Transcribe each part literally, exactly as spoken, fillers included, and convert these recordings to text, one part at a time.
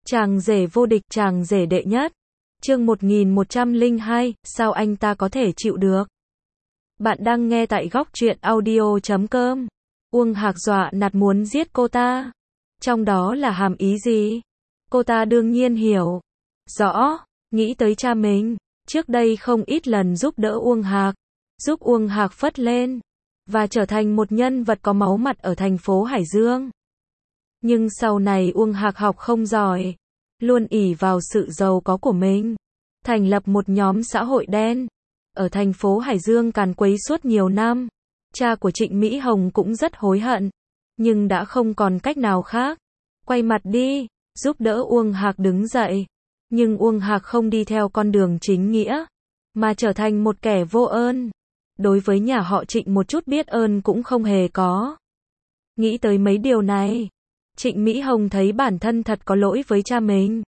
Chàng rể vô địch, chàng rể đệ nhất. Chương một nghìn một trăm lẻ hai, sao anh ta có thể chịu được? Bạn đang nghe tại góc truyện audio chấm com. Uông Hạc dọa nạt muốn giết cô ta. Trong đó là hàm ý gì? Cô ta đương nhiên hiểu rõ, nghĩ tới cha mình, trước đây không ít lần giúp đỡ Uông Hạc, giúp Uông Hạc phất lên, và trở thành một nhân vật có máu mặt ở thành phố Hải Dương. Nhưng sau này Uông Hạc học không giỏi, luôn ỷ vào sự giàu có của mình, thành lập một nhóm xã hội đen, ở thành phố Hải Dương càn quấy suốt nhiều năm. Cha của Trịnh Mỹ Hồng cũng rất hối hận, nhưng đã không còn cách nào khác. Quay mặt đi, giúp đỡ Uông Hạc đứng dậy. Nhưng Uông Hạc không đi theo con đường chính nghĩa, mà trở thành một kẻ vô ơn. Đối với nhà họ Trịnh một chút biết ơn cũng không hề có. Nghĩ tới mấy điều này, Trịnh Mỹ Hồng thấy bản thân thật có lỗi với cha mình.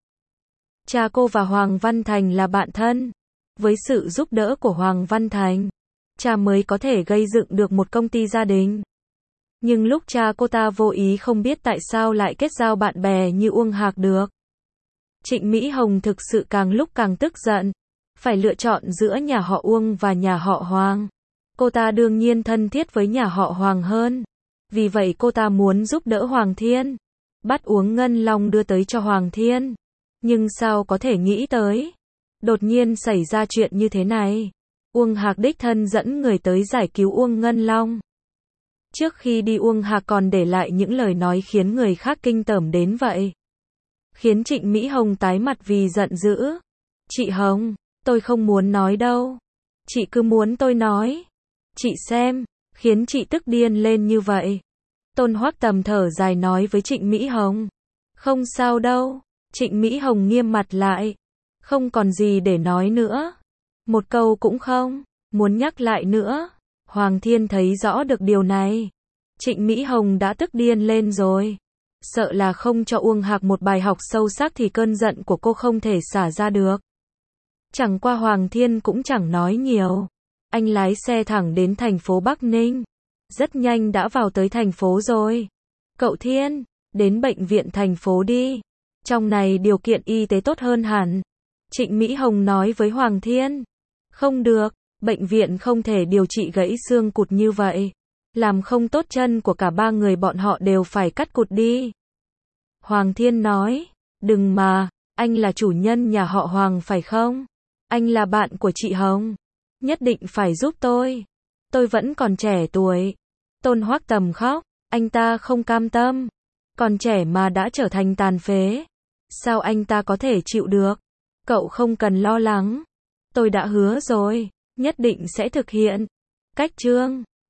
Cha cô và Hoàng Văn Thành là bạn thân. Với sự giúp đỡ của Hoàng Văn Thành, cha mới có thể gây dựng được một công ty gia đình. Nhưng lúc cha cô ta vô ý không biết tại sao lại kết giao bạn bè như Uông Hạc được. Trịnh Mỹ Hồng thực sự càng lúc càng tức giận. Phải lựa chọn giữa nhà họ Uông và nhà họ Hoàng. Cô ta đương nhiên thân thiết với nhà họ Hoàng hơn. Vì vậy cô ta muốn giúp đỡ Hoàng Thiên, bắt uống ngân long đưa tới cho Hoàng Thiên. Nhưng sao có thể nghĩ tới, đột nhiên xảy ra chuyện như thế này. Uông Hạc đích thân dẫn người tới giải cứu Uông Ngân Long. Trước khi đi Uông Hạc còn để lại những lời nói khiến người khác kinh tởm đến vậy. Khiến Trịnh Mỹ Hồng tái mặt vì giận dữ. Chị Hồng, tôi không muốn nói đâu. Chị cứ muốn tôi nói. Chị xem, khiến chị tức điên lên như vậy. Tôn Hoắc Tầm thở dài nói với Trịnh Mỹ Hồng. Không sao đâu. Trịnh Mỹ Hồng nghiêm mặt lại. Không còn gì để nói nữa. Một câu cũng không muốn nhắc lại nữa. Hoàng Thiên thấy rõ được điều này. Trịnh Mỹ Hồng đã tức điên lên rồi. Sợ là không cho Uông Hạc một bài học sâu sắc thì cơn giận của cô không thể xả ra được. Chẳng qua Hoàng Thiên cũng chẳng nói nhiều. Anh lái xe thẳng đến thành phố Bắc Ninh. Rất nhanh đã vào tới thành phố rồi. Cậu Thiên, đến bệnh viện thành phố đi. Trong này điều kiện y tế tốt hơn hẳn. Trịnh Mỹ Hồng nói với Hoàng Thiên. Không được, bệnh viện không thể điều trị gãy xương cụt như vậy. Làm không tốt chân của cả ba người bọn họ đều phải cắt cụt đi. Hoàng Thiên nói, đừng mà, anh là chủ nhân nhà họ Hoàng phải không? Anh là bạn của chị Hồng. Nhất định phải giúp tôi. Tôi vẫn còn trẻ tuổi. Tôn Hoắc Tầm khóc, anh ta không cam tâm. Còn trẻ mà đã trở thành tàn phế. Sao anh ta có thể chịu được? Cậu không cần lo lắng. Tôi đã hứa rồi, nhất định sẽ thực hiện. Cách chương